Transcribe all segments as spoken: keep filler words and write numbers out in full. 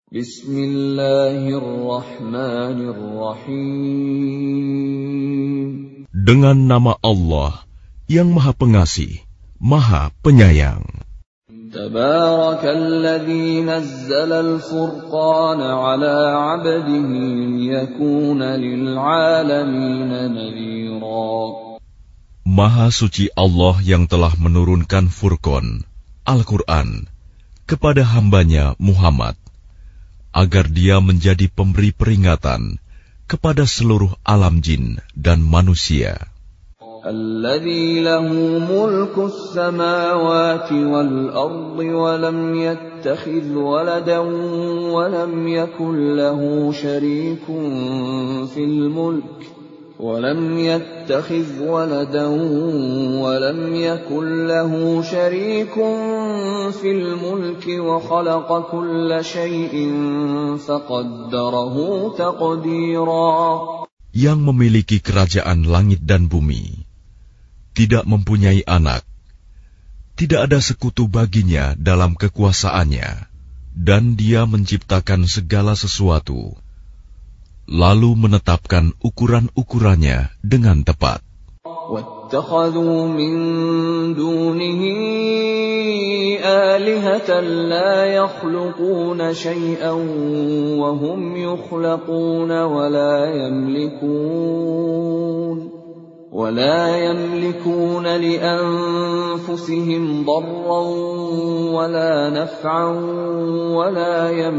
Bismillahirrahmanirrahim. Dengan nama Allah yang Maha Pengasih, Maha Penyayang. Tabarakalladzi nazzala al-furqana 'ala 'abdihi liyakuna lil'alamina nadhira. Maha suci Allah yang telah menurunkan Furqan, Al-Quran, kepada hambanya Muhammad, agar dia menjadi pemberi peringatan kepada seluruh alam jin dan manusia. Alladzi lahu mulku as-samawati wal ardi wa lam yattakhidh waladan wa lam yakul lahu sharikun fil mulk ولم يتخذ ولدا ولم يكن له شريك في الملك وخلق كل شيء فقدره تقديرا. Yang memiliki kerajaan langit dan bumi, tidak mempunyai anak, tidak ada sekutu baginya dalam kekuasaannya, dan dia menciptakan segala sesuatu, lalu menetapkan ukuran-ukurannya dengan tepat. وَاتَّخَذُوا مِن دُونِهِ آلِهَةً لَّا يَخْلُقُونَ شَيْئًا وَهُمْ يُخْلَقُونَ وَلَا يَمْلِكُونَ وَلَا يَمْلِكُونَ لِأَنفُسِهِمْ ضَرًّا وَلَا نَفْعًا وَلَا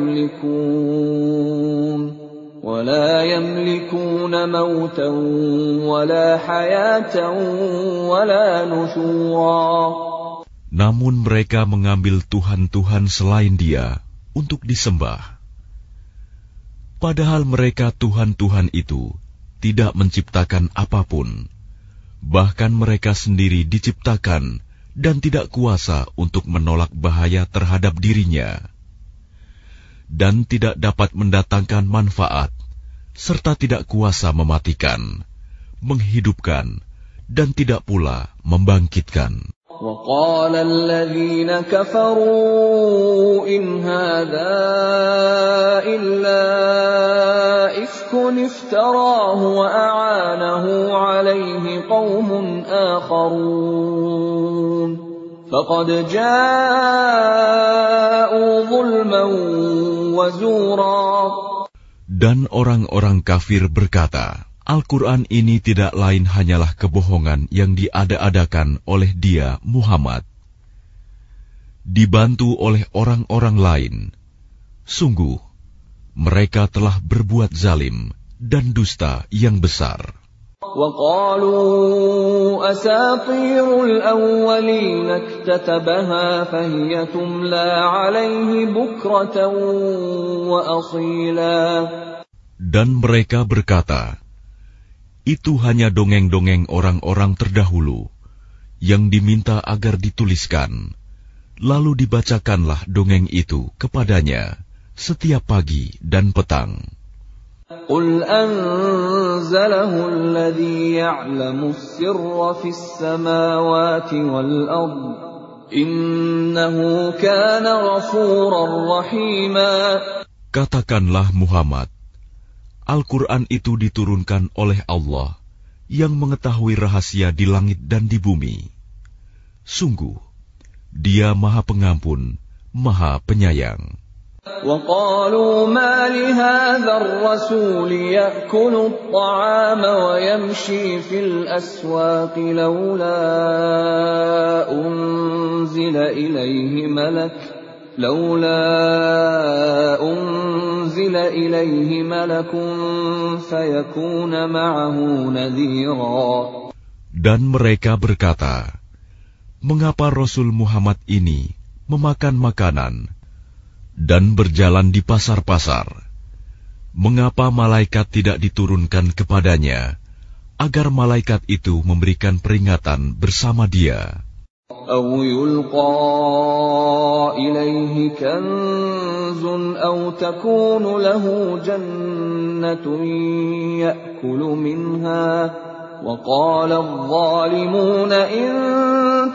يَمْلِكُونَ ولا يملكون موتا ولا حياة ولا نشورا. Namun mereka mengambil Tuhan-Tuhan selain Dia untuk disembah. Padahal mereka Tuhan-Tuhan itu tidak menciptakan apapun. Bahkan mereka sendiri diciptakan dan tidak kuasa untuk menolak bahaya terhadap dirinya, dan tidak dapat mendatangkan manfaat, serta tidak kuasa mematikan, menghidupkan, dan tidak pula membangkitkan. وَقَالَ الَّذِينَ كَفَرُوا إِنْ هَذَا إِلَّا إِفْكٌ افْتَرَاهُ وَأَعَانَهُ عَلَيْهِ قَوْمٌ آخَرُونَ فَقَدْ جَاءُوا ظُلْمًا وَزُورًا. Dan orang-orang kafir berkata, Al-Quran ini tidak lain hanyalah kebohongan yang diada-adakan oleh dia, Muhammad, dibantu oleh orang-orang lain. Sungguh, mereka telah berbuat zalim dan dusta yang besar. وَقَالُوا أَسَاطِيرُ الْأَوَّلِينَ اكْتَتَبَهَا فَهِيَ تُمْلَى عَلَيْهِ بُكْرَةً وَأَصِيلًا. Dan mereka berkata, itu hanya dongeng-dongeng orang-orang terdahulu yang diminta agar dituliskan, lalu dibacakanlah dongeng itu kepadanya setiap pagi dan petang. قُلْ أَنزَلَهُ الَّذِي يَعْلَمُ السِّرَّ فِي السَّمَاوَاتِ وَالْأَرْضِ إِنَّهُ كَانَ غَفُورًا رَّحِيمًا. Katakanlah Muhammad, Al-Quran itu diturunkan oleh Allah yang mengetahui rahasia di langit dan di bumi. Sungguh, Dia Maha Pengampun, Maha Penyayang. وَقَالُوا مَا لِهَذَا الرَّسُولِ يَأْكُلُ الطَّعَامَ وَيَمْشِي فِي الْأَسْوَاقِ لَوْلَا أُنزِلَ إِلَيْهِ مَلَكٌ لَوْلَا أُنزِلَ إِلَيْهِ مَلَكٌ فَيَكُونَ مَعَهُ نَذِيرًا. Dan mereka berkata, mengapa Rasul Muhammad ini memakan makanan dan berjalan di pasar-pasar? Mengapa malaikat tidak diturunkan kepadanya, agar malaikat itu memberikan peringatan bersama dia? أَوْ يُلْقَى إِلَيْهِ كَنزٌ أَوْ تَكُونُ لَهُ جَنَّةٌ يَأْكُلُ مِنْهَا وَقَالَ الظَّالِمُونَ إِن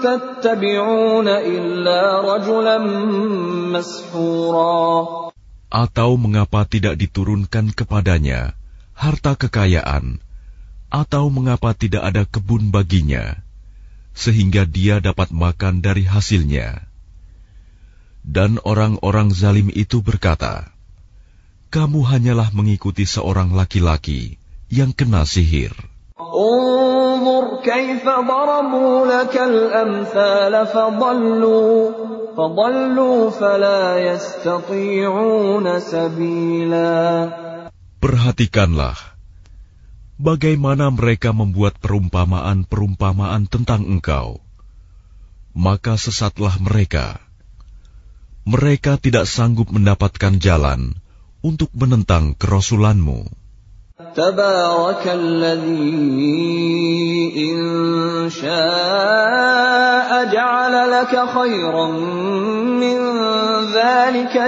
تَتَّبِعُونَ إِلَّا رَجُلًا مَّسْحُورًا. Atau mengapa tidak diturunkan kepadanya harta kekayaan, atau mengapa tidak ada kebun baginya, sehingga dia dapat makan dari hasilnya. Dan orang-orang zalim itu berkata, kamu hanyalah mengikuti seorang laki-laki yang kena sihir. Unzur kaifa darabu lakal amthal fadallu fadallu fala yastati'una sabila. Perhatikanlah bagaimana mereka membuat perumpamaan-perumpamaan tentang engkau, maka sesatlah mereka. Mereka tidak sanggup mendapatkan jalan untuk menentang kerasulanmu. Tabarakalladzi in syaa'a ja'ala laka khairan min dzalika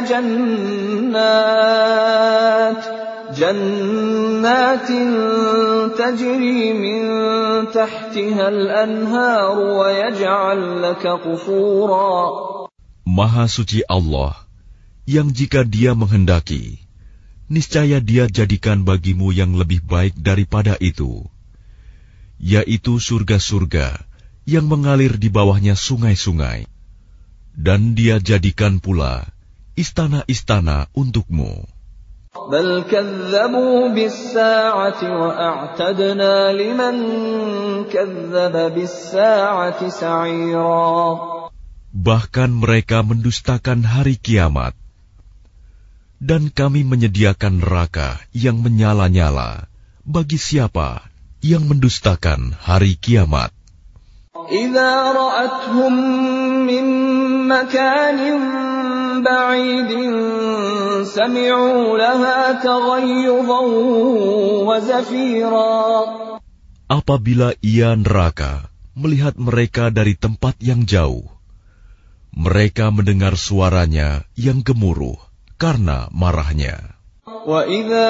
jannat jannatin tajri min tahtiha al-anhar wa yaj'al laka qusura. Maha suci Allah, yang jika Dia menghendaki, niscaya Dia jadikan bagimu yang lebih baik daripada itu, yaitu surga-surga yang mengalir di bawahnya sungai-sungai, dan Dia jadikan pula istana-istana untukmu. Bal kazzabu bis-sa'ati wa a'tadna liman kazzaba bis-sa'ati sa'ira. Bahkan mereka mendustakan hari kiamat, dan kami menyediakan neraka yang menyala-nyala bagi siapa yang mendustakan hari kiamat. Idza ra'athum min makanin ba'idin sami'u laha taghayyuzan wa zafira. Apabila ia neraka melihat mereka dari tempat yang jauh, mereka mendengar suaranya yang gemuruh karena marahnya. Wa idza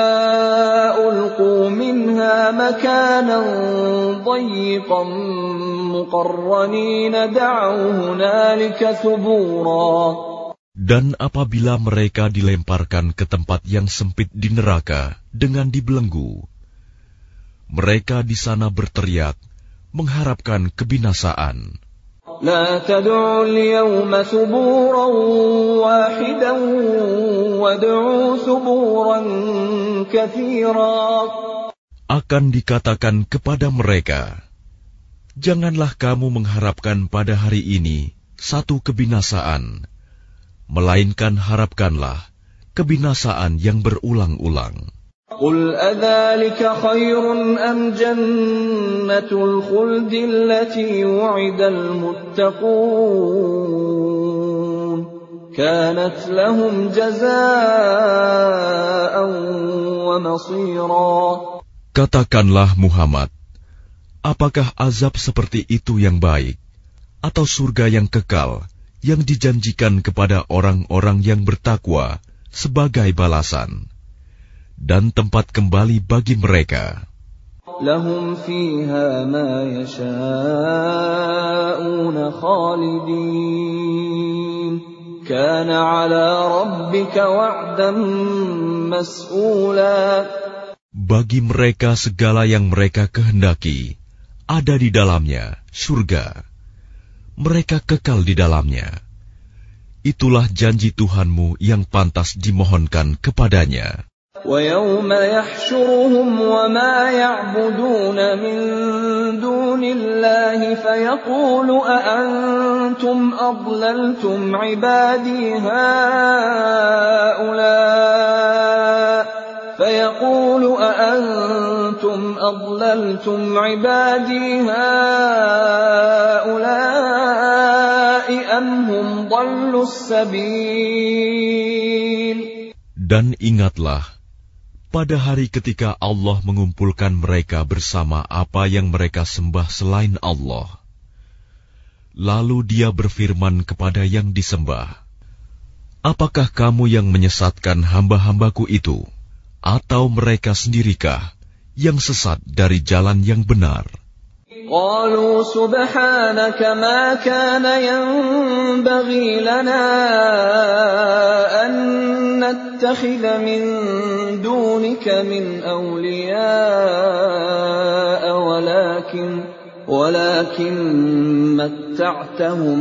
ulqu minha makanan dayyiqan muqarranin da'u hunalika thubura. Dan apabila mereka dilemparkan ke tempat yang sempit di neraka dengan dibelenggu, mereka di sana berteriak mengharapkan kebinasaan. La tad'u al-yawma thuburan wahidan wad'u thuburan katsira. Akan dikatakan kepada mereka, janganlah kamu mengharapkan pada hari ini satu kebinasaan, melainkan harapkanlah kebinasaan yang berulang-ulang. Qul adzalika khairun am jannatul khuldi allati wu'idal muttaqun kanat lahum jazaa'an wa masira. Katakanlah Muhammad, apakah azab seperti itu yang baik, atau surga yang kekal yang dijanjikan kepada orang-orang yang bertakwa sebagai balasan dan tempat kembali bagi mereka? Lahum fiha ma yasha'una khalidin kana 'ala rabbika wa'dan mas'ula. Bagi mereka segala yang mereka kehendaki ada di dalamnya surga, mereka kekal di dalamnya. Itulah janji Tuhanmu yang pantas dimohonkan kepadanya. وَيَوْمَ يَحْشُرُهُمْ وَمَا يَعْبُدُونَ مِن دُونِ اللَّهِ فَيَقُولُ أَأَنْتُمْ أَضْلَلْتُمْ عِبَادِي هَؤُلَاءِ فَيَقُولُ أَأَنْتُمْ أَضْلَلْتُمْ عِبَادِي هَؤُلَاءِ أَمْ هُمْ ضَلُّوا السَّبِيلَ. Dan ingatlah pada hari ketika Allah mengumpulkan mereka bersama apa yang mereka sembah selain Allah. Lalu Dia berfirman kepada yang disembah, apakah kamu yang menyesatkan hamba-hambaku itu, atau mereka sendirikah yang sesat dari jalan yang benar? قالوا سبحانك ما كان ينبغي لنا أن نتخذ من دونك من أولياء ولكن ولكن متعتهم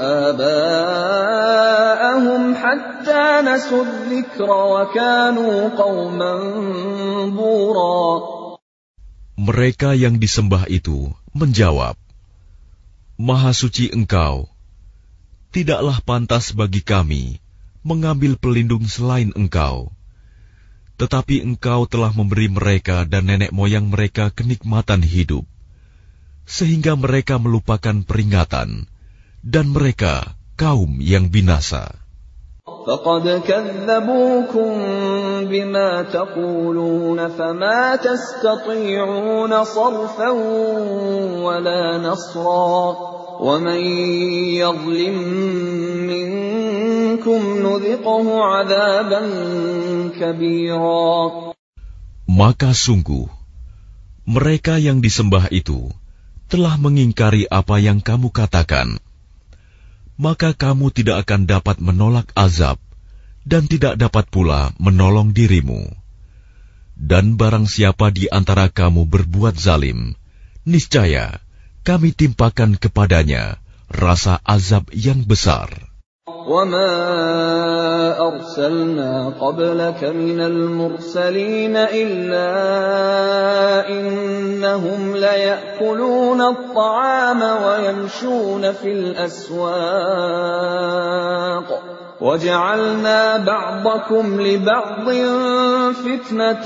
وآباءهم حتى نسوا الذكر وكانوا قوما بورا. Mereka yang disembah itu menjawab, Maha suci Engkau, tidaklah pantas bagi kami mengambil pelindung selain Engkau. Tetapi Engkau telah memberi mereka dan nenek moyang mereka kenikmatan hidup, sehingga mereka melupakan peringatan, dan mereka kaum yang binasa. فَقَدْ كَذَّبُوكُمْ بِمَا تَقُولُونَ فَمَا تَسْتَطِيعُونَ صَرْفًا وَلَا نَصْرًا وَمَنْ يَظْلِمْ مِنْكُمْ نُذِقْهُ عَذَابًا كَبِيرًا. Maka sungguh, mereka yang disembah itu telah mengingkari apa yang kamu katakan. Maka kamu tidak akan dapat menolak azab, dan tidak dapat pula menolong dirimu. Dan barang siapa di antara kamu berbuat zalim, niscaya kami timpakan kepadanya rasa azab yang besar. وَمَا أَرْسَلْنَا قَبْلَكَ مِنَ الْمُرْسَلِينَ إِلَّا إِنَّهُمْ لَيَأْكُلُونَ الطَّعَامَ وَيَمْشُونَ فِي الْأَسْوَاقِ وَجَعَلْنَا بَعْضَكُمْ لِبَعْضٍ فِتْنَةً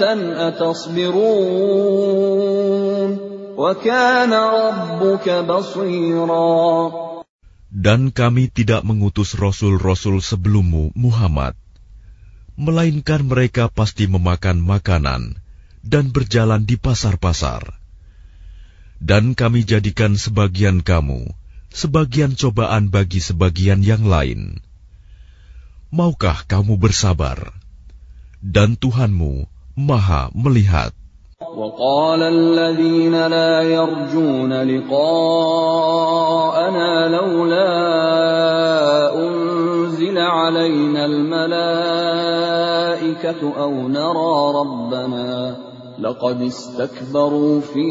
أَتَصْبِرُونَ وَكَانَ رَبُّكَ بَصِيرًا. Dan kami tidak mengutus rasul-rasul sebelummu, Muhammad, melainkan mereka pasti memakan makanan dan berjalan di pasar-pasar. Dan kami jadikan sebagian kamu sebagian cobaan bagi sebagian yang lain. Maukah kamu bersabar? Dan Tuhanmu Maha melihat. وَقَالَ الَّذِينَ لَا يَرْجُونَ لِقَاءَنَا لَوْلَا أُنْزِلَ عَلَيْنَا الْمَلَائِكَةُ أَوْ نَرَى رَبَّنَا لَقَدِ اسْتَكْبَرُوا فِي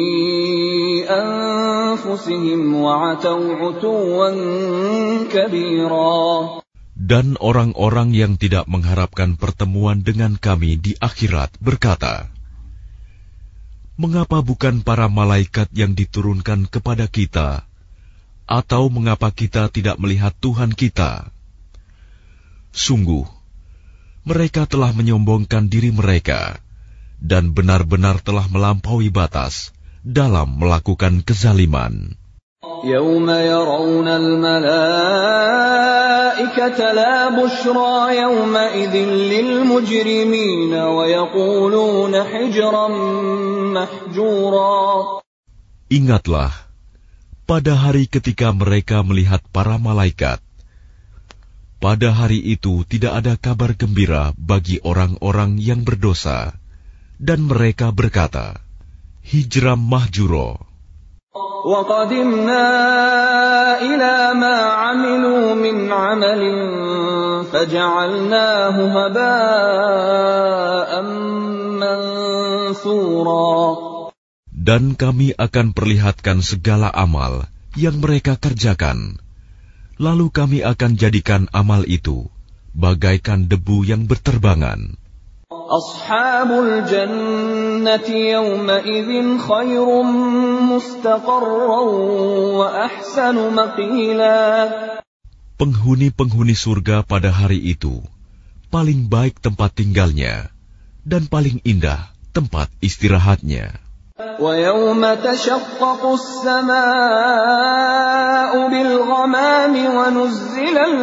أَنفُسِهِمْ وَعَتَوْا عُتُوًّا كَبِيرًا. Dan orang-orang yang tidak mengharapkan pertemuan dengan kami di akhirat berkata, mengapa bukan para malaikat yang diturunkan kepada kita? Atau mengapa kita tidak melihat Tuhan kita? Sungguh, mereka telah menyombongkan diri mereka, dan benar-benar telah melampaui batas dalam melakukan kezaliman. يَوْمَ يَرَوْنَ الْمَلَائِكَةَ لَا بُشْرَى يَوْمَئِذٍ لِلْمُجْرِمِينَ وَيَقُولُونَ حِجْرًا مَحْجُورًا. Ingatlah, pada hari ketika mereka melihat para malaikat, pada hari itu tidak ada kabar gembira bagi orang-orang yang berdosa, dan mereka berkata, hijram mahjuro. وَقَدِمْنَا إِلَى مَا عَمِلُوا مِنْ عَمَلٍ فَجَعَلْنَاهُ هَبَاءً مَنْثُورًا. Dan kami akan perlihatkan segala amal yang mereka kerjakan, lalu kami akan jadikan amal itu bagaikan debu yang berterbangan. Ashabul jannati yawma idzin khairum mustaqarran wa ahsanu maqila. Penghuni-penghuni surga pada hari itu paling baik tempat tinggalnya dan paling indah tempat istirahatnya. Wa yawma tashaqqaqu as-samaa'u bil ghamami wa nuzzila al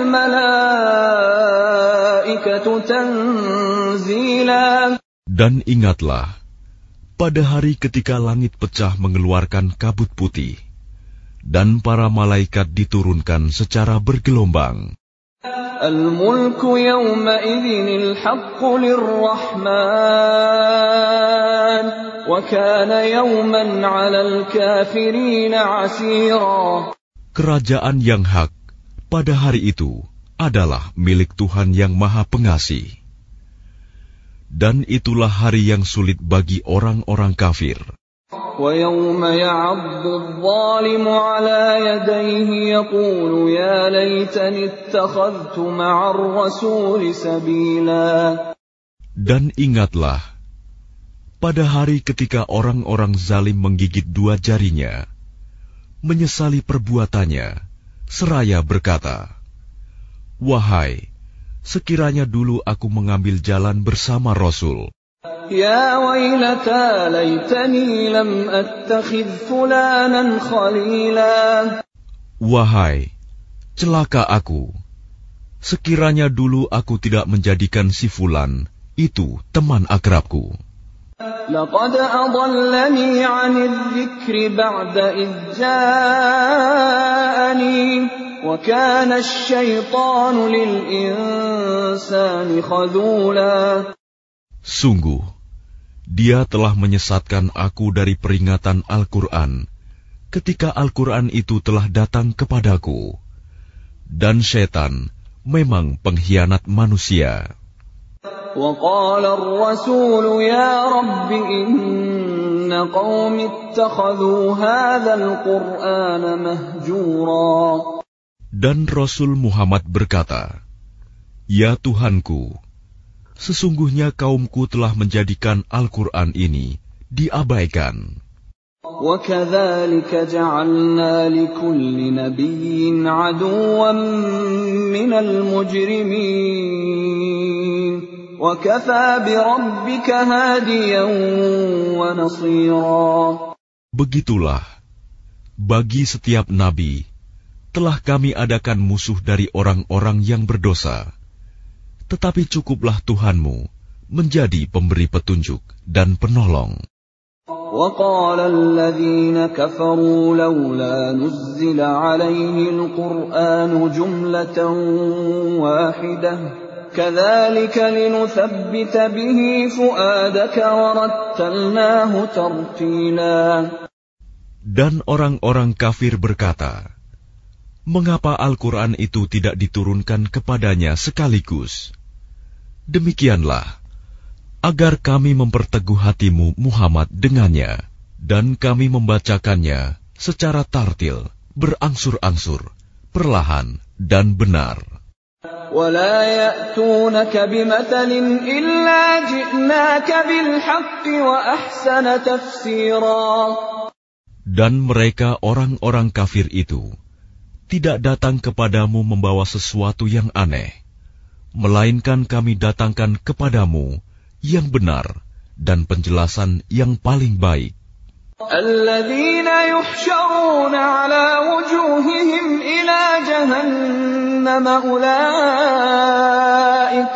malaa'ikatu tanzila. Dan ingatlah, pada hari ketika langit pecah mengeluarkan kabut putih, dan para malaikat diturunkan secara bergelombang. Al-mulku yawma idzin al-haqqu lir-rahman. الميزان وكان يوما على الكافرين عسيرا. Kerajaan yang hak pada hari itu adalah milik Tuhan yang Maha Pengasih. Dan itulah hari yang sulit bagi orang-orang kafir. وَيَوْمَ يَعَضُّ الظَّالِمُ عَلَى يَدَيْهِ يَقُولُ يَا لَيْتَنِي اتَّخَذْتُ مَعَ الرَّسُولِ سَبِيلًا. Dan ingatlah, pada hari ketika orang-orang zalim menggigit dua jarinya, menyesali perbuatannya, seraya berkata, "Wahai, sekiranya dulu aku mengambil jalan bersama Rasul. Ya wailata laitani lam attakhidh fulanan khalila." Wahai, celaka aku, sekiranya dulu aku tidak menjadikan si fulan itu teman akrabku. Laqad adallani 'anil dzikri ba'da idh ja'ani wa kana asy-syaitanu lil insani khadula. Sungguh, dia telah menyesatkan aku dari peringatan Al-Quran ketika Al-Quran itu telah datang kepadaku. Dan syaitan memang pengkhianat manusia. وَقَالَ الرَّسُولُ يَا رَبِّ إِنَّ قَوْمِ اتَّخَذُوا هَذَا الْقُرْآنَ مَهْجُورًا. Dan Rasul Muhammad berkata, "Ya Tuhanku, sesungguhnya kaumku telah menjadikan Al-Quran ini diabaikan." وَكَذَلِكَ جَعَلْنَا لِكُلِّ نَبِيٍّ عَدُوًّا مِّنَ الْمُجْرِمِينَ وَكَفَى بِرَبِّكَ هَادِيًا وَنَصِيرًا. Begitulah, bagi setiap nabi telah kami adakan musuh dari orang-orang yang berdosa. Tetapi cukuplah Tuhanmu menjadi pemberi petunjuk dan penolong. وَقَالَ الَّذِينَ كَفَرُوا لَوْلَا نُزِّلَ عَلَيْهِ الْقُرْآنُ جُمْلَةً وَاحِدَةً كَذَلِكَ لِنُثَبِّتَ بِهِ فُؤَادَكَ وَرَتَّلْنَاهُ تَرْتِيلًا. Dan orang-orang kafir berkata, "Mengapa Al-Quran itu tidak diturunkan kepadanya sekaligus?" Demikianlah, agar kami memperteguh hatimu Muhammad dengannya, dan kami membacakannya secara tartil, berangsur-angsur, perlahan dan benar. وَلَا يَأْتُونَكَ بِمَثَلٍ إِلَّا جِئْنَاكَ بِالْحَقِّ وَأَحْسَنَ تَفْسِيرًا. Dan mereka orang-orang kafir itu tidak datang kepadamu membawa sesuatu yang aneh, melainkan kami datangkan kepadamu yang benar dan penjelasan yang paling baik. الَّذِينَ يُحْشَرُونَ عَلَى وُجُوهِهِمْ إِلَى جَهَنَّمَ أُولَئِكَ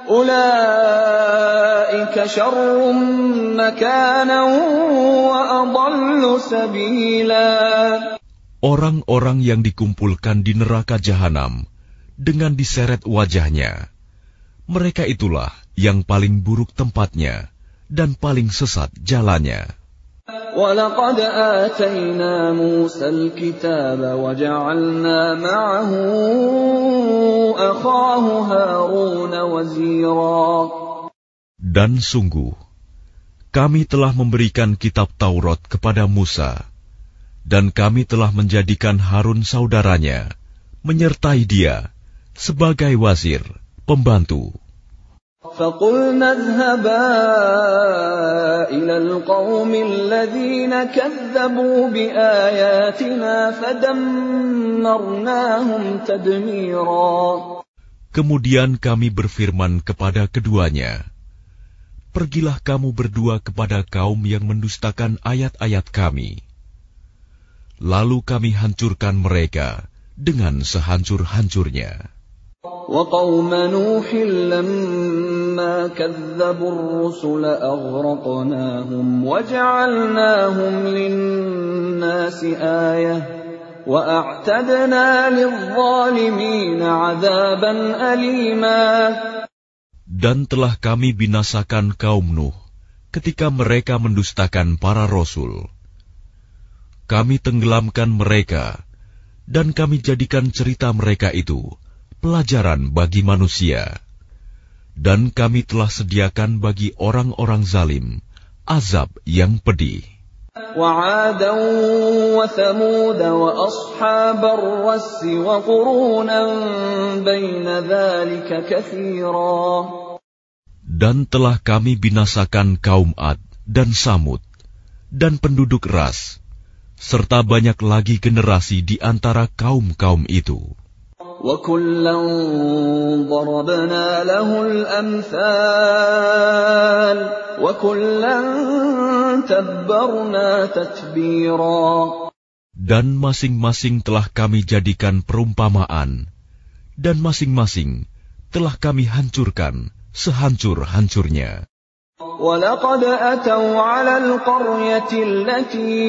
أُولَئِكَ شَرٌّ مَكَانًا وَأَضَلُّ سَبِيلًا. Orang-orang yang dikumpulkan di neraka jahanam dengan diseret wajahnya, mereka itulah yang paling buruk tempatnya dan paling sesat jalannya. وَلَقَدْ آتَيْنَا مُوسَى الْكِتَابَ وَجَعَلْنَا مَعَهُ أَخَاهُ هَارُونَ وَزِيرًا. Dan sungguh, kami telah memberikan kitab Taurat kepada Musa, dan kami telah menjadikan Harun saudaranya, menyertai dia sebagai wazir, pembantu. فَقُلْنَا اذْهَبَا إِلَى الْقَوْمِ الَّذِينَ كَذَّبُوا بِآيَاتِنَا فَدَمَّرْنَاهُمْ تَدْمِيرًا. Kemudian kami berfirman kepada keduanya, "Pergilah kamu berdua kepada kaum yang mendustakan ayat-ayat kami. Lalu kami hancurkan mereka dengan sehancur-hancurnya." وَقَوْمَ نُوحٍ لَمَّا كَذَّبُوا الرُّسُلَ أَغْرَقْنَاهُمْ وَجَعَلْنَاهُمْ لِلنَّاسِ آيَةً وَأَعْتَدْنَا لِلظَّالِمِينَ عَذَابًا أَلِيمًا. Dan telah kami binasakan kaum Nuh ketika mereka mendustakan para rasul. Kami tenggelamkan mereka, dan kami jadikan cerita mereka itu pelajaran bagi manusia. Dan kami telah sediakan bagi orang-orang zalim azab yang pedih. وعادا وثمود وأصحاب الرس وقرونا بين ذلك كثيرا. Dan telah kami binasakan kaum Ad dan Samud dan penduduk Ras, serta banyak lagi generasi di antara kaum-kaum itu. وَكُلًّا ضَرَبْنَا لَهُ الْأَمْثَالَ وَكُلًّا تَبَّرْنَا تَتْبِيرًا. Dan masing-masing telah kami jadikan perumpamaan, dan masing-masing telah kami hancurkan sehancur-hancurnya. وَلَقَدْ أَتَوْا عَلَى الْقَرْيَةِ الَّتِي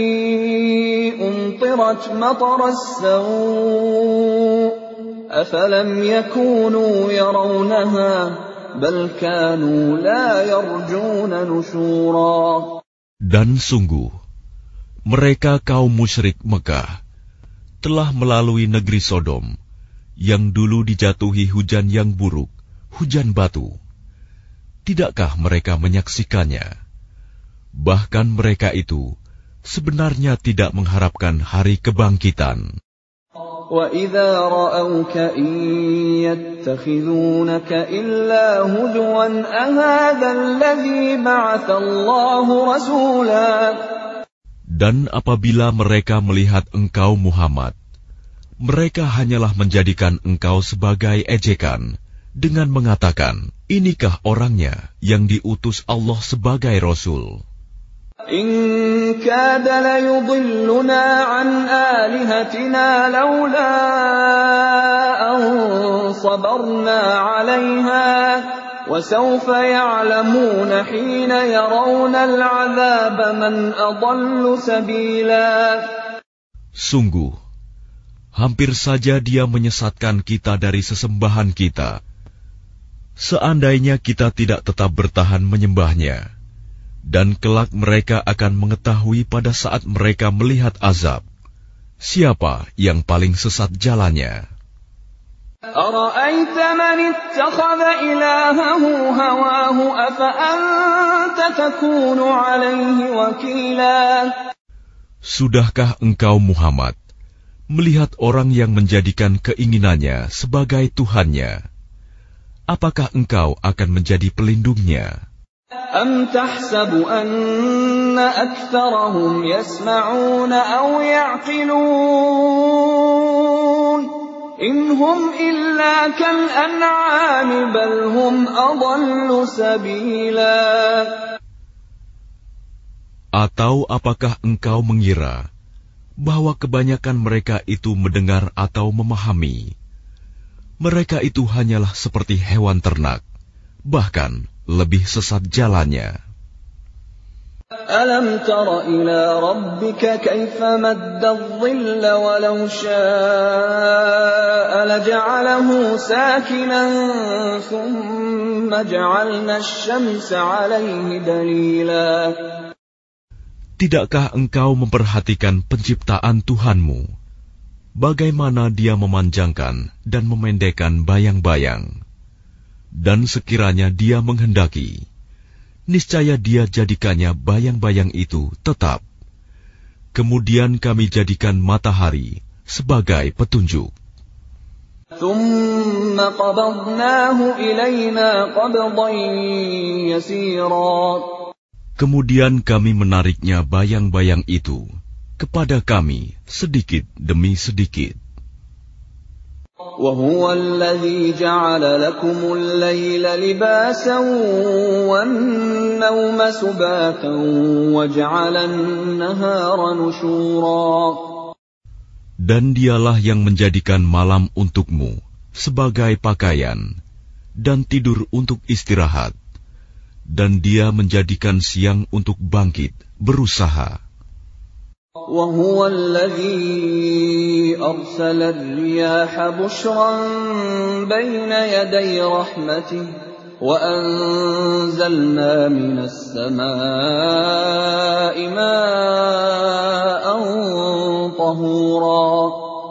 أُمْطِرَتْ مَطَرَ السَّوْءِ أَفَلَمْ يَكُونُوا يَرَوْنَهَا بَلْ كَانُوا لَا يَرْجُونَ نُشُورًا. Dan sungguh, mereka kaum musyrik Mekah telah melalui negeri Sodom, yang dulu dijatuhi hujan yang buruk, hujan batu. Tidakkah mereka menyaksikannya? Bahkan mereka itu sebenarnya tidak mengharapkan hari kebangkitan. وَإِذَا رَأَوْكَ إِن يَتَّخِذُونَكَ إِلَّا هُزُوًا أَهَذَا الَّذِي بَعَثَ اللَّهُ رَسُولًا. Dan apabila mereka melihat engkau Muhammad, mereka hanyalah menjadikan engkau sebagai ejekan dengan mengatakan, inikah orangnya yang diutus Allah sebagai Rasul? إِن كَادَ لَيُضِلُّنَا عَنْ آلِهَتِنَا لَوْلَا أَن صَبَرْنَا عَلَيْهَا وَسَوْفَ يَعْلَمُونَ حِينَ يَرَوْنَ الْعَذَابَ مَنْ أَضَلُّ سَبِيلًا. Sungguh, hampir saja dia menyesatkan kita dari sesembahan kita. Seandainya kita tidak tetap bertahan menyembahnya, dan kelak mereka akan mengetahui pada saat mereka melihat azab, siapa yang paling sesat jalannya. أَرَأَيْتَ مَنِ اتَّخَذَ إِلَٰهَهُ هَوَاهُ أَفَأَنتَ تَكُونُ عَلَيْهِ وَكِيلًا. Sudahkah engkau Muhammad melihat orang yang menjadikan keinginannya sebagai Tuhannya? Apakah engkau akan menjadi pelindungnya? أَمْ تَحْسَبُ أَنَّ أَكْثَرَهُمْ يَسْمَعُونَ أَوْ يَعْقِلُونَ إِنْ هُمْ إِلَّا كَالْأَنْعَامِ بَلْ هُمْ أَضَلُّ سَبِيلًا. Atau apakah engkau mengira bahwa kebanyakan mereka itu mendengar atau memahami? Mereka itu hanyalah seperti hewan ternak, bahkan lebih sesat jalannya. أَلَمْ تَرَ إِلَى رَبِّكَ كَيْفَ مَدَّ الظِّلَّ وَلَوْ شَاءَ لَجَعَلَهُ سَاكِنًا ثُمَّ جَعَلْنَا الشَّمْسَ عَلَيْهِ دَلِيلًا. Tidakkah engkau memperhatikan penciptaan Tuhanmu, bagaimana Dia memanjangkan dan memendekkan bayang-bayang? Dan sekiranya Dia menghendaki, niscaya Dia jadikannya bayang-bayang itu tetap. Kemudian kami jadikan matahari sebagai petunjuk. ثُمَّ قَبَضْنَاهُ إِلَيْنَا قَبْضًا يَسِيرًا. Kemudian kami menariknya bayang-bayang itu kepada kami sedikit demi sedikit. وَهُوَ الَّذِي جَعَلَ لَكُمُ اللَّيْلَ لِبَاسًا وَالنَّوْمَ سُبَاتًا وَجَعَلَ النَّهَارَ نُشُورًا. Dan Dialah yang menjadikan malam untukmu sebagai pakaian dan tidur untuk istirahat, dan Dia menjadikan siang untuk bangkit, berusaha. وَهُوَ الَّذِي أَرْسَلَ الرِّيَاحَ بُشْرًا بَيْنَ يَدَيْ رَحْمَتِهِ وَأَنزَلْنَا مِنَ السَّمَاءِ مَاءً طَهُورًا.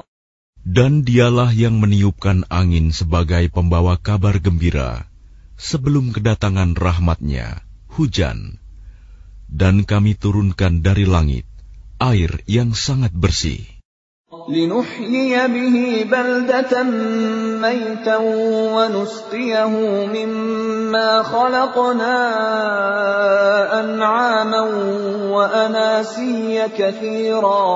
Dan dialah yang meniupkan angin sebagai pembawa kabar gembira sebelum kedatangan rahmat-Nya, hujan. Dan kami turunkan dari langit air yang sangat bersih. لِنُحْيِيَ بِهِ بَلْدَةً مَيْتًا وَنُسْقِيَهُ مِمَّا خَلَقْنَا أَنْعَامًا وَأَنَاسِيَّ كَثِيرًا.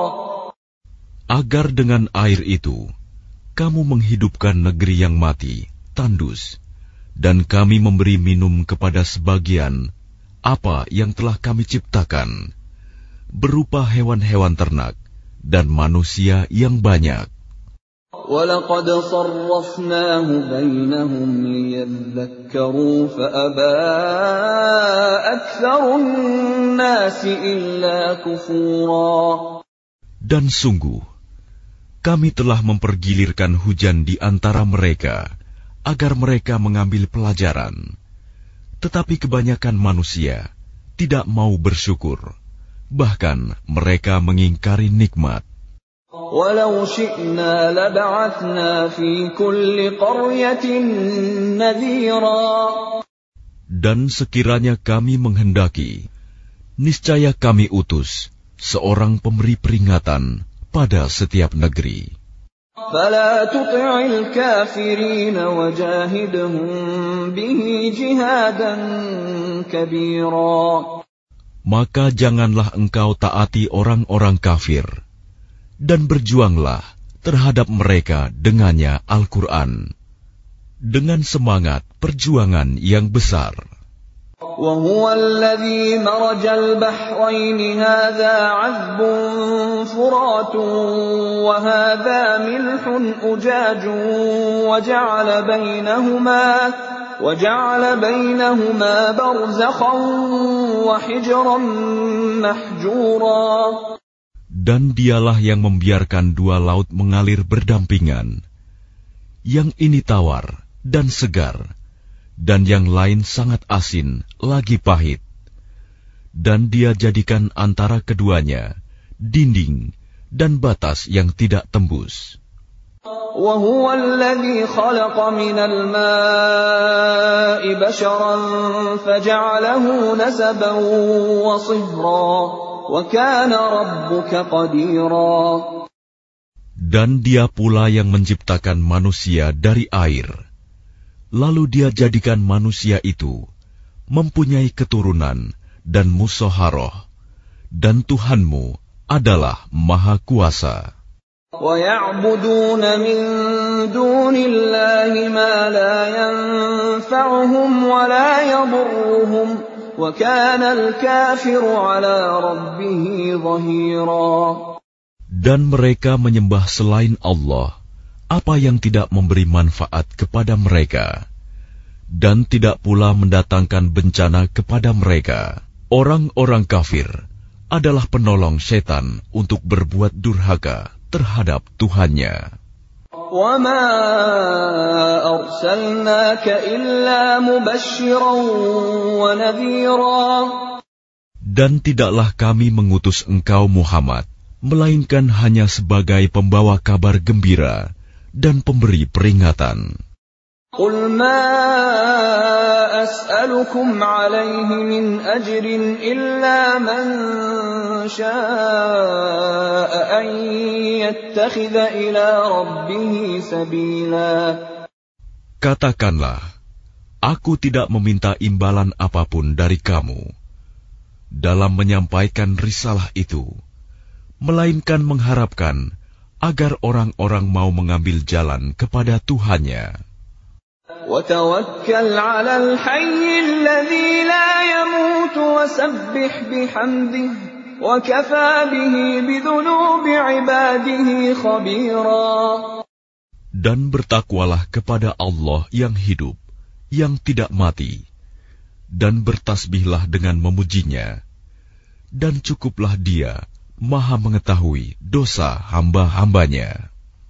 Agar dengan air itu kamu menghidupkan negeri yang mati, tandus, dan kami memberi minum kepada sebagian apa yang telah kami ciptakan, berupa hewan-hewan ternak dan manusia yang banyak. وَلَقَدْ صَرَّفْنَاهُ بَيْنَهُمْ لِيَذَّكَّرُوا فَأَبَى أَكْثَرُ النَّاسِ إِلَّا كُفُورًا. Dan sungguh, kami telah mempergilirkan hujan di antara mereka agar mereka mengambil pelajaran. Tetapi kebanyakan manusia tidak mau bersyukur, bahkan mereka mengingkari nikmat. وَلَوْ شِئْنَا لَبَعَثْنَا فِي كُلِّ قَرْيَةٍ نَذِيرًا. Dan sekiranya kami menghendaki, niscaya kami utus seorang pemberi peringatan pada setiap negeri. فَلَا تُطِعِ الْكَافِرِينَ وَجَاهِدْهُم بِهِ جِهَادًا كَبِيرًا. Maka janganlah engkau taati orang-orang kafir, dan berjuanglah terhadap mereka dengannya Al-Quran, dengan semangat perjuangan yang besar. وَهُوَ الَّذِي مَرَجَ الْبَحْرَيْنِ هَذَا عَذْبٌ فُرَاتٌ وَهَذَا مِلْحٌ أُجَاجٌ وَجَعَلَ بَيْنَهُمَا وَجَعَلَ بَيْنَهُمَا بَرْزَخًا وَحِجْرًا مَحْجُورًا. Dan dialah yang membiarkan dua laut mengalir berdampingan, yang ini tawar dan segar, dan yang lain sangat asin lagi pahit. Dan dia jadikan antara keduanya dinding dan batas yang tidak tembus. وَهُوَ الَّذِي خَلَقَ مِنَ الْمَاءِ بَشَرًا فَجَعَلَهُ نَسَبًا وَصِهْرًا وَكَانَ رَبُّكَ قَدِيرًا. Dan dia pula yang menciptakan manusia dari air, lalu dia jadikan manusia itu mempunyai keturunan dan musyawarah, dan Tuhanmu adalah Maha Kuasa. وَيَعْبُدُونَ مِن دُونِ اللَّهِ مَا لَا يَنفَعُهُمْ وَلَا يَضُرُّهُمْ وَكَانَ الْكَافِرُ عَلَى رَبِّهِ ظَهِيرًا. Dan mereka menyembah selain Allah apa yang tidak memberi manfaat kepada mereka, dan tidak pula mendatangkan bencana kepada mereka. Orang-orang kafir adalah penolong setan untuk berbuat durhaka terhadap Tuhannya. وَمَا أَرْسَلْنَاكَ إِلَّا مُبَشِّرًا وَنَذِيرًا. Dan tidaklah kami mengutus engkau Muhammad, melainkan hanya sebagai pembawa kabar gembira dan pemberi peringatan. قُلْ مَا أَسْأَلُكُمْ عَلَيْهِ مِنْ أَجْرٍ إِلَّا مَنْ شَاءَ أَنْ يَتَّخِذَ إِلَى رَبِّهِ سَبِيلًا. Katakanlah, aku tidak meminta imbalan apapun dari kamu dalam menyampaikan risalah itu, melainkan mengharapkan agar orang-orang mau mengambil jalan kepada Tuhannya. وَتَوَكَّلْ عَلَى الْحَيِّ الَّذِي لَا يَمُوتُ وَسَبِّحْ بِحَمْدِهِ وَكَفَى بِهِ بِذُنُوبِ عِبَادِهِ خَبِيرًا. Dan bertakwalah kepada Allah yang hidup, yang tidak mati, dan bertasbihlah dengan memujinya, dan cukuplah Dia Maha mengetahui dosa hamba-hambanya.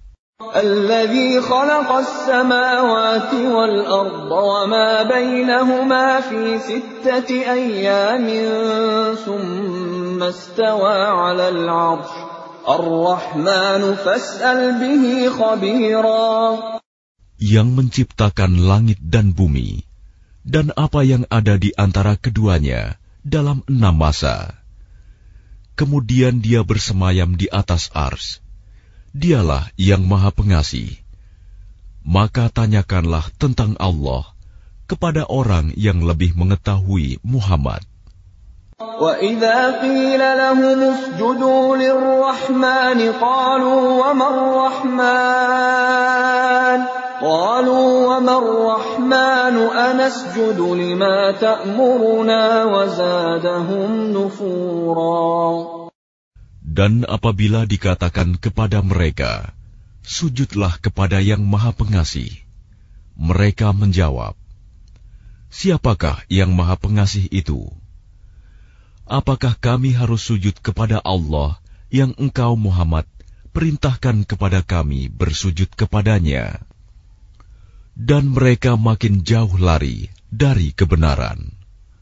الذي خلق السماوات والأرض وما بينهما في ستة أيام ثم استوى على العرش الرحمن فاسأل به خبيرا. Yang menciptakan langit dan bumi dan apa yang ada di antara keduanya dalam enam masa. Kemudian dia bersemayam di atas ars. Dialah yang Maha Pengasih. Maka tanyakanlah tentang Allah kepada orang yang lebih mengetahui Muhammad. وَإِذَا قِيلَ لَهُمُ اسْجُدُوا لِلرَّحْمَنِ قَالُوا وَمَا الرَّحْمَنُ قَالُوا وَمَا الرَّحْمَنُ أَنَسْجُدُ لِمَا تَأْمُرُنَا وَزَادَهُمْ نُفُورًا. Dan apabila dikatakan kepada mereka, sujudlah kepada yang Maha Pengasih, mereka menjawab, siapakah yang Maha Pengasih itu? Apakah kami harus sujud kepada Allah yang engkau Muhammad perintahkan kepada kami bersujud kepadanya? Dan mereka makin jauh lari dari kebenaran.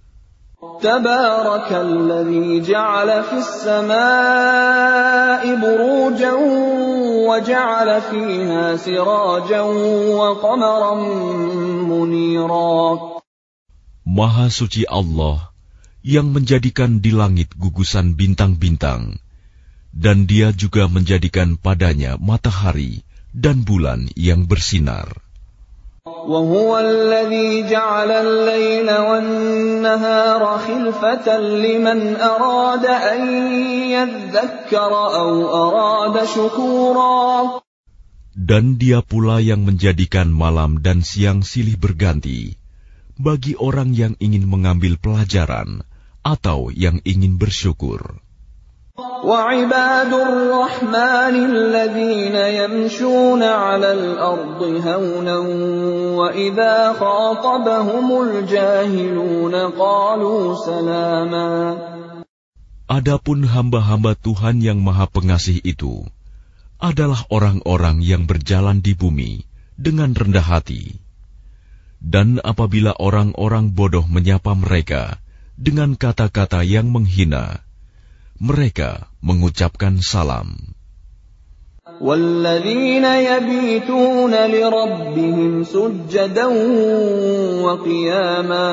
تبارك الذي جعل في السماء بروجا وجعل فيها سراجا وقمرا منيرا. Maha suci Allah yang menjadikan di langit gugusan bintang-bintang, dan Dia juga menjadikan padanya matahari dan bulan yang bersinar. وهو الذي جعل الليل والنهار خلفة لمن أراد أن يذكر أو أراد شكورا. Dan Dia pula yang menjadikan malam dan siang silih berganti bagi orang yang ingin mengambil pelajaran atau yang ingin bersyukur. وَعِبَادُ الرَّحْمَنِ الَّذِينَ يَمْشُونَ عَلَى الْأَرْضِ هَوْنًا وَإِذَا خَاطَبَهُمُ الْجَاهِلُونَ قَالُوا سَلَامًا. Adapun hamba-hamba Tuhan yang Maha Pengasih itu adalah orang-orang yang berjalan di bumi dengan rendah hati. Dan apabila orang-orang bodoh menyapa mereka dengan kata-kata yang menghina, mereka mengucapkan salam. وَالَّذِينَ يَبِيتُونَ لِرَبِّهِمْ سُجَّدًا وَقِيَامًا.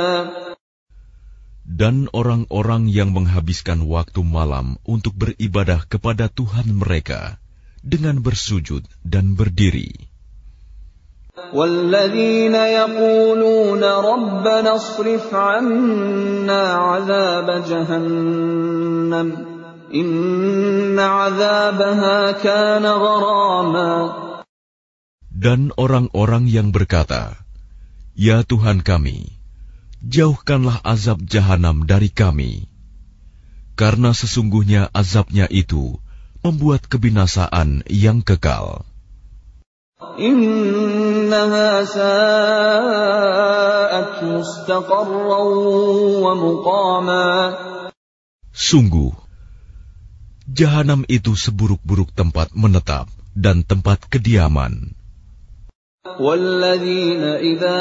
Dan orang-orang yang menghabiskan waktu malam untuk beribadah kepada Tuhan mereka dengan bersujud dan berdiri. وَالَّذِينَ يَقُولُونَ رَبَّنَا اصْرِفْ عَنَّا عَذَابَ جَهَنَّمَ إِنَّ عَذَابَهَا كَانَ غَرَامًا. Dan orang-orang yang berkata, Ya Tuhan kami, jauhkanlah azab jahanam dari kami, karena sesungguhnya azabnya itu membuat kebinasaan yang kekal. إِنَّهَا سَاءَتْ مُسْتَقَرًّا وَمُقَامًا. Sungguh, jahanam itu seburuk-buruk tempat menetap dan tempat kediaman. وَالَّذِينَ إِذَا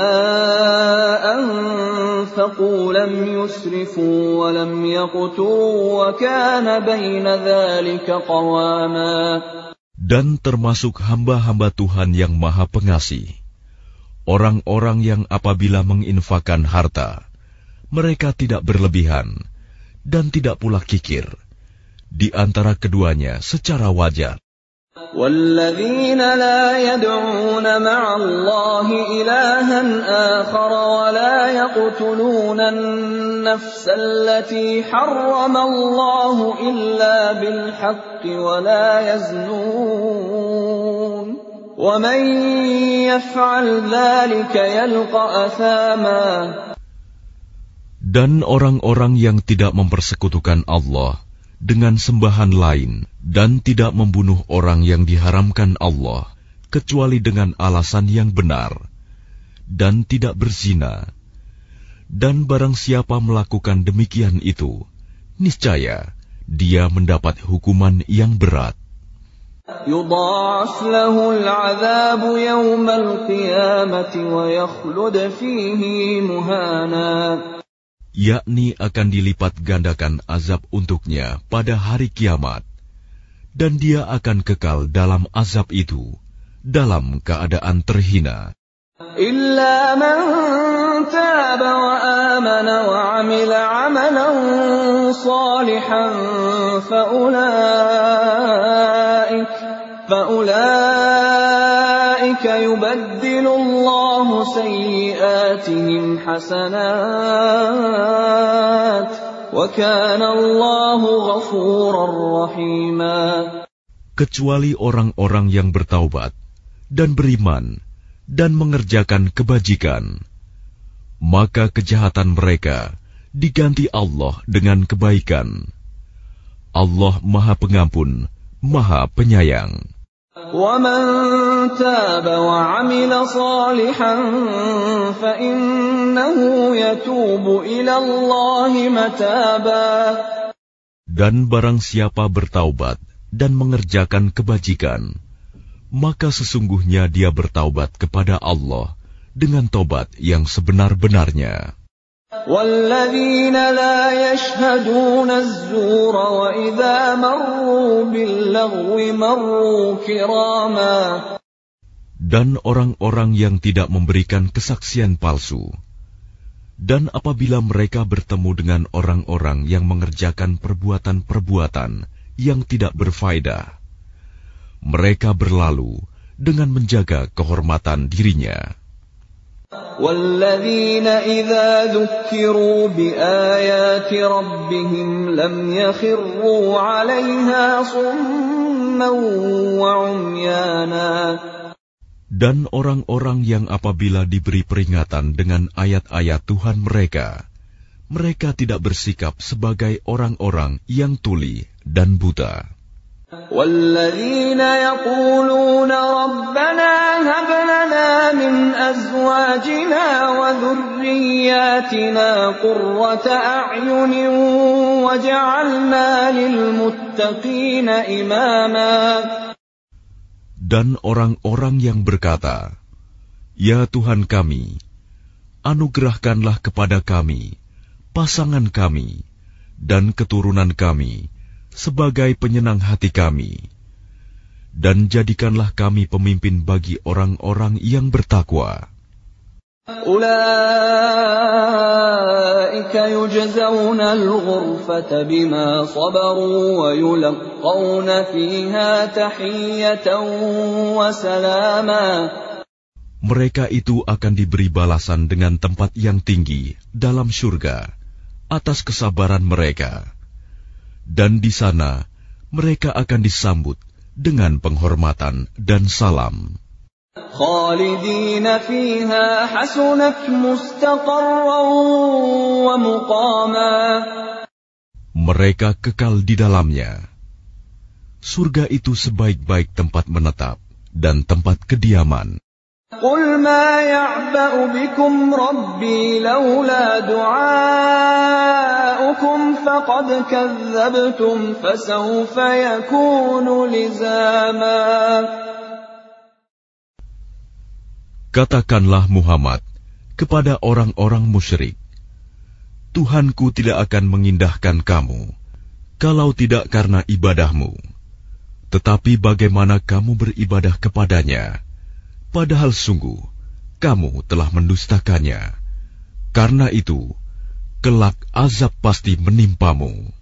أَنفَقُوا لَمْ يُسْرِفُوا وَلَمْ يَقْتُرُوا وَكَانَ بَيْنَ ذَلِكَ قَوَامًا. Dan termasuk hamba-hamba Tuhan yang Maha Pengasih, orang-orang yang apabila menginfakkan harta, mereka tidak berlebihan dan tidak pula kikir, di antara keduanya secara wajar. وَالَّذِينَ لَا يَدْعُونَ مَعَ اللَّهِ إِلَٰهًا آخَرَ وَلَا يَقْتُلُونَ النَّفْسَ الَّتِي حَرَّمَ اللَّهُ إِلَّا بِالْحَقِّ وَلَا يَزْنُونَ وَمَن يَفْعَلْ ذَلِكَ يَلْقَ أَثَامًا. Dan orang-orang yang tidak mempersekutukan Allah dengan sembahan lain dan tidak membunuh orang yang diharamkan Allah kecuali dengan alasan yang benar dan tidak berzina, dan barang siapa melakukan demikian itu, niscaya dia mendapat hukuman yang berat. يضاعف له العذاب يوم القيامة ويخلد فيه مهانا. Yakni akan dilipat gandakan azab untuknya pada hari kiamat, dan dia akan kekal dalam azab itu dalam keadaan terhina. Illa man taba wa amana wa amila amalan salihan faulaik فَأُولَٰئِكَ يُبَدِّلُ اللَّهُ سَيِّئَاتِهِمْ حَسَنَاتٍ وَكَانَ اللَّهُ غَفُورًا رَّحِيمًا. Kecuali orang-orang yang bertaubat dan beriman dan mengerjakan kebajikan, maka kejahatan mereka diganti Allah dengan kebaikan. Allah Maha Pengampun, Maha Penyayang. وَمَن تَابَ وَعَمِلَ صَالِحًا فَإِنَّهُ يَتُوبُ إِلَى اللَّهِ مَتَابًا. Dan barang siapa bertaubat dan mengerjakan kebajikan, maka sesungguhnya dia bertaubat kepada Allah dengan tobat yang sebenar-benarnya. وَالَّذِينَ لَا يَشْهَدُونَ الزُّورَ وَإِذَا مَرُّوا بِاللَّغْوِ مَرُّوا كِرَامًا. Dan orang-orang yang tidak memberikan kesaksian palsu, dan apabila mereka bertemu dengan orang-orang yang mengerjakan perbuatan-perbuatan yang tidak berfaedah, mereka berlalu dengan menjaga kehormatan dirinya. وَالَّذِينَ إِذَا ذُكِّرُوا بِآيَاتِ رَبِّهِمْ لَمْ يَخِرُّوا عَلَيْهَا صُمًّا وَعُمْيَانًا. Dan orang-orang yang apabila diberi peringatan dengan ayat-ayat Tuhan mereka, mereka tidak bersikap sebagai orang-orang yang tuli dan buta. وَالَّذِينَ يَقُولُونَ رَبَّنَا هَبْ لَنَا مِنْ أَزْوَاجِنَا وَذُرِّيَّاتِنَا قُرَّةَ أَعْيُنٍ وَاجْعَلْنَا لِلْمُتَّقِينَ إِمَامًا. Dan orang-orang yang berkata, Ya Tuhan kami, anugerahkanlah kepada kami pasangan kami dan keturunan kami sebagai penyenang hati kami, dan jadikanlah kami pemimpin bagi orang-orang yang bertakwa. Ulaika yujzauna al-ghurfata bima sabaru wa yulqawna fiha tahiyyatan wa salama. Mereka itu akan diberi balasan dengan tempat yang tinggi dalam surga atas kesabaran mereka. Dan di sana mereka akan disambut dengan penghormatan dan salam. Khalidina fiha hasunat mustaqarran wa muqama. Mereka kekal di dalamnya. Surga itu sebaik-baik tempat menetap dan tempat kediaman. Qul ma ya'ba'u bikum rabbi laula du'aukum faqad kazzabtum fasawfa yakunu lizama. Katakanlah Muhammad kepada orang-orang musyrik, Tuhanku tidak akan mengindahkan kamu kalau tidak karena ibadahmu. Tetapi bagaimana kamu beribadah kepadanya? Padahal sungguh, kamu telah mendustakannya. Karena itu, kelak azab pasti menimpamu.